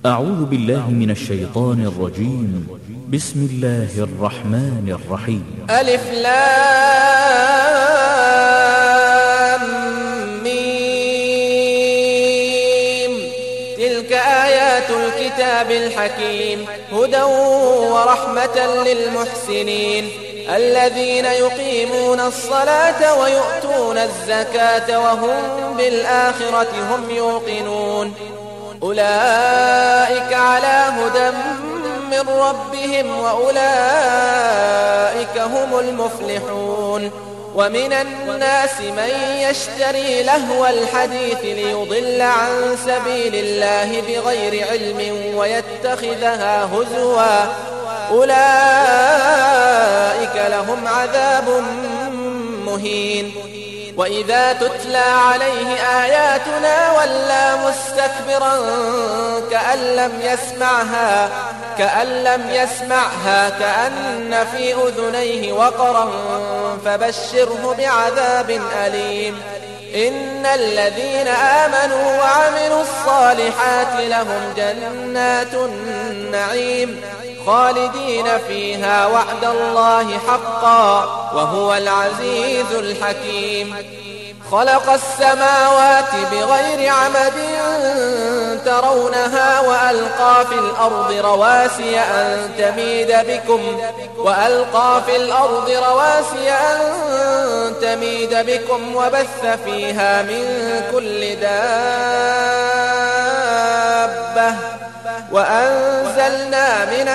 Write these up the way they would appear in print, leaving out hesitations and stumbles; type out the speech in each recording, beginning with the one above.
أعوذ بالله من الشيطان الرجيم. بسم الله الرحمن الرحيم. ألف لام ميم. تلك آيات الكتاب الحكيم، هدى ورحمة للمحسنين الذين يقيمون الصلاة ويؤتون الزكاة وهم بالآخرة هم يوقنون. أولئك على هدى من ربهم وأولئك هم المفلحون. ومن الناس من يشتري لهو الحديث ليضل عن سبيل الله بغير علم ويتخذها هزوا، أولئك لهم عذاب مهين. وإذا تتلى عليه آياتنا ولى مستكبرا كأن لم يسمعها كأن في أذنيه وقرا، فبشره بعذاب أليم. إن الذين آمنوا وعملوا الصالحات لهم جنات النعيم خالدين فيها وعد الله حقا وهو العزيز الحكيم. خلق السماوات بغير عمد ترونها وألقى في الأرض رواسي أن تميد بكم وبث فيها من كل دابة وأنزلنا من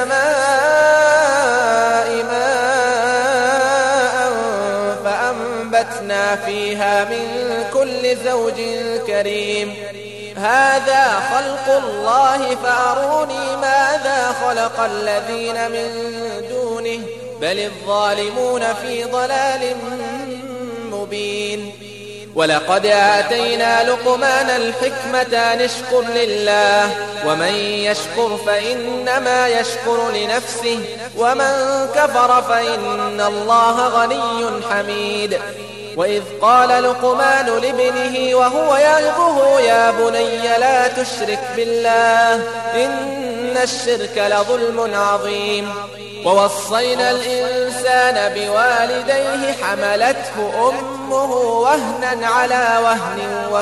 السماء ماء فأنبتنا فيها من كل زوج كريم. هذا خلق الله فأروني ماذا خلق الذين من دونه بل الظالمون في ضلال مبين. ولقد آتينا لقمان الحكمة أن اشكر لله ومن يشكر فإنما يشكر لنفسه ومن كفر فإن الله غني حميد. وإذ قال لقمان لابنه وهو يعظه يا بني لا تشرك بالله إن الشرك لظلم عظيم. ووصينا الإنسان بوالديه حملته أمه وهنا على وهن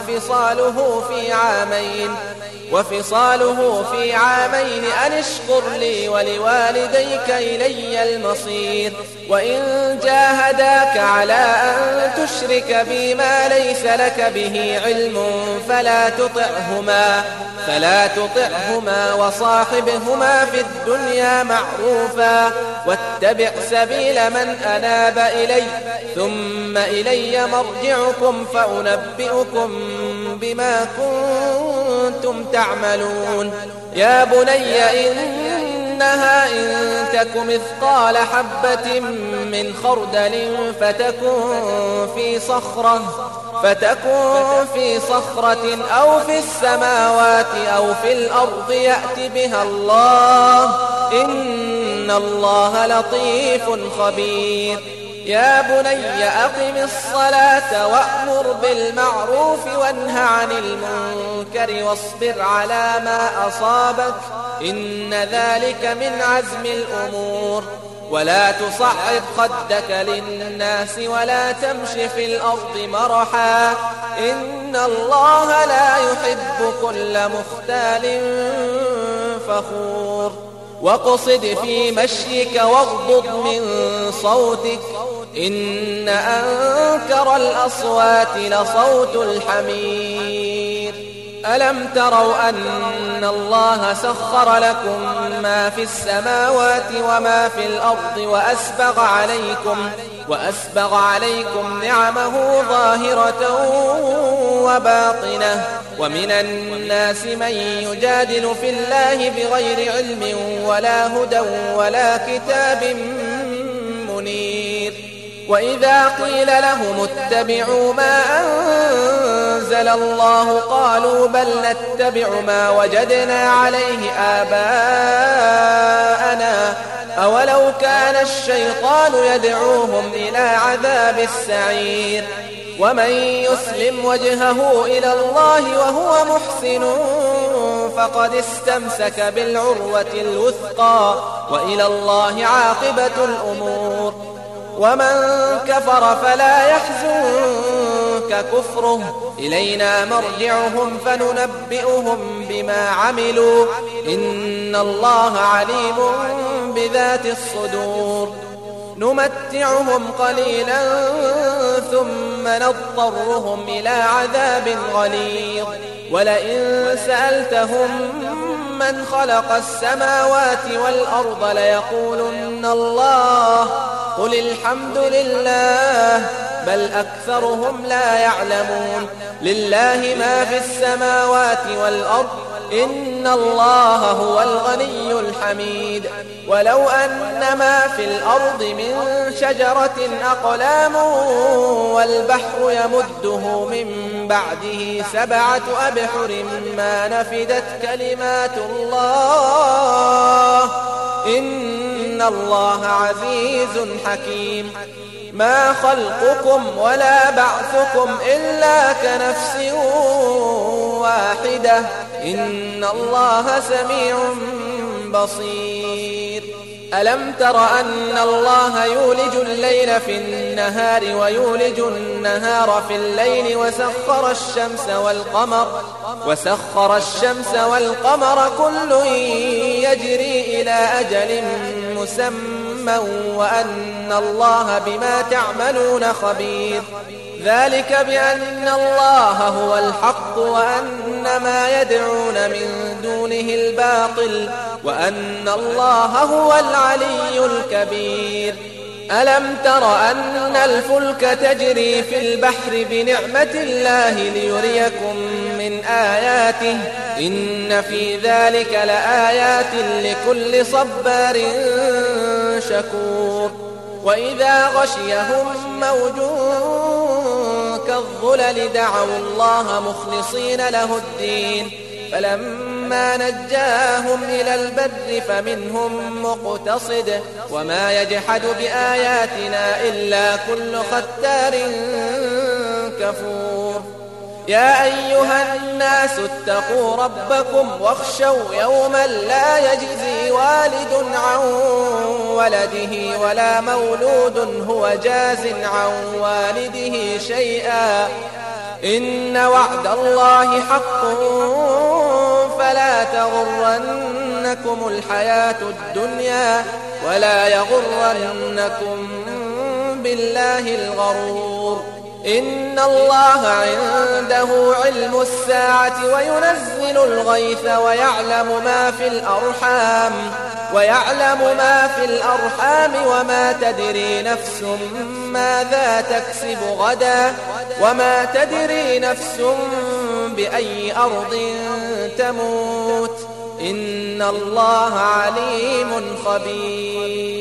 وفصاله في عامين أن اشكر لي ولوالديك إلي المصير. وإن جاهداك على أن تشرك بي ما ليس لك به علم فلا تطعهما وصاحبهما في الدنيا معروفا واتبع سبيل من أناب إلي ثم إلي مرجعكم فأنبئكم بما كنتم تعملون. يا بني إنها إن تك مثقال حبة من خردل فتكن في صخرة أو في السماوات أو في الأرض يأت بها الله إن الله لطيف خبير. يا بني أقم الصلاة وأمر بالمعروف وانه عن المنكر واصبر على ما أصابك إن ذلك من عزم الأمور. ولا تصعد خدك للناس ولا تمش في الأرض مرحا إن الله لا يحب كل مختال فخور. واقصد في مشيك واغضض من صوتك إن أنكر الأصوات لصوت الحمير. ألم تروا أن الله سخر لكم ما في السماوات وما في الأرض وأسبغ عليكم نعمه ظاهرة وباطنة. ومن الناس من يجادل في الله بغير علم ولا هدى ولا كتاب منير. وإذا قيل لهم اتبعوا ما أنزل الله قالوا بل نتبع ما وجدنا عليه آباءنا أولو كان الشيطان يدعوهم إلى عذاب السعير. ومن يسلم وجهه إلى الله وهو محسن فقد استمسك بالعروة الوثقى وإلى الله عاقبة الأمور. ومن كفر فلا يحزنك كفره، إلينا مرجعهم فننبئهم بما عملوا، إن الله عليم بذات الصدور. نمتعهم قليلا ثم نضطرهم إلى عذاب غليظ، ولئن سألتهم من خلق السماوات والأرض ليقولن الله، قل الحمد لله بل أكثرهم لا يعلمون. لله ما في السماوات والأرض، إن الله هو الغني الحميد. ولو أن ما في الأرض من شجرة أقلام والبحر يمده من بعده 7 أبحر ما نفدت كلمات الله، إن الله عزيز حكيم. ما خلقكم ولا بعثكم إلا كنفس واحدة، إن الله سميع بصير. ألم تر أن الله يولج الليل في النهار ويولج النهار في الليل وسخر الشمس والقمر كل يجري إلى أجل مسمى وأن الله بما تعملون خبير. ذلك بأن الله هو الحق وأن ما يدعون من دونه الباطل وأن الله هو العلي الكبير. ألم تر أن الفلك تجري في البحر بنعمة الله ليريكم من آياته، إن في ذلك لآيات لكل صبار شكور. وإذا غشيهم موج كالظلل دعوا الله مخلصين له الدين، فلما نجاهم إلى البر فمنهم مقتصد، وما يجحد بآياتنا إلا كل ختار كفور. يا أيها الناس اتقوا ربكم واخشوا يوما لا يجزي والد عن ولده ولا مولود هو جاز عن والده شيئا، إن وعد الله حق فلا تغرنكم الحياة الدنيا ولا يغرنكم بالله الغرور. إن الله عنده علم الساعة وينزل الغيث ويعلم ما في الأرحام وما تدري نفس ماذا تكسب غدا وما تدري نفس بأي أرض تموت، إن الله عليم خبير.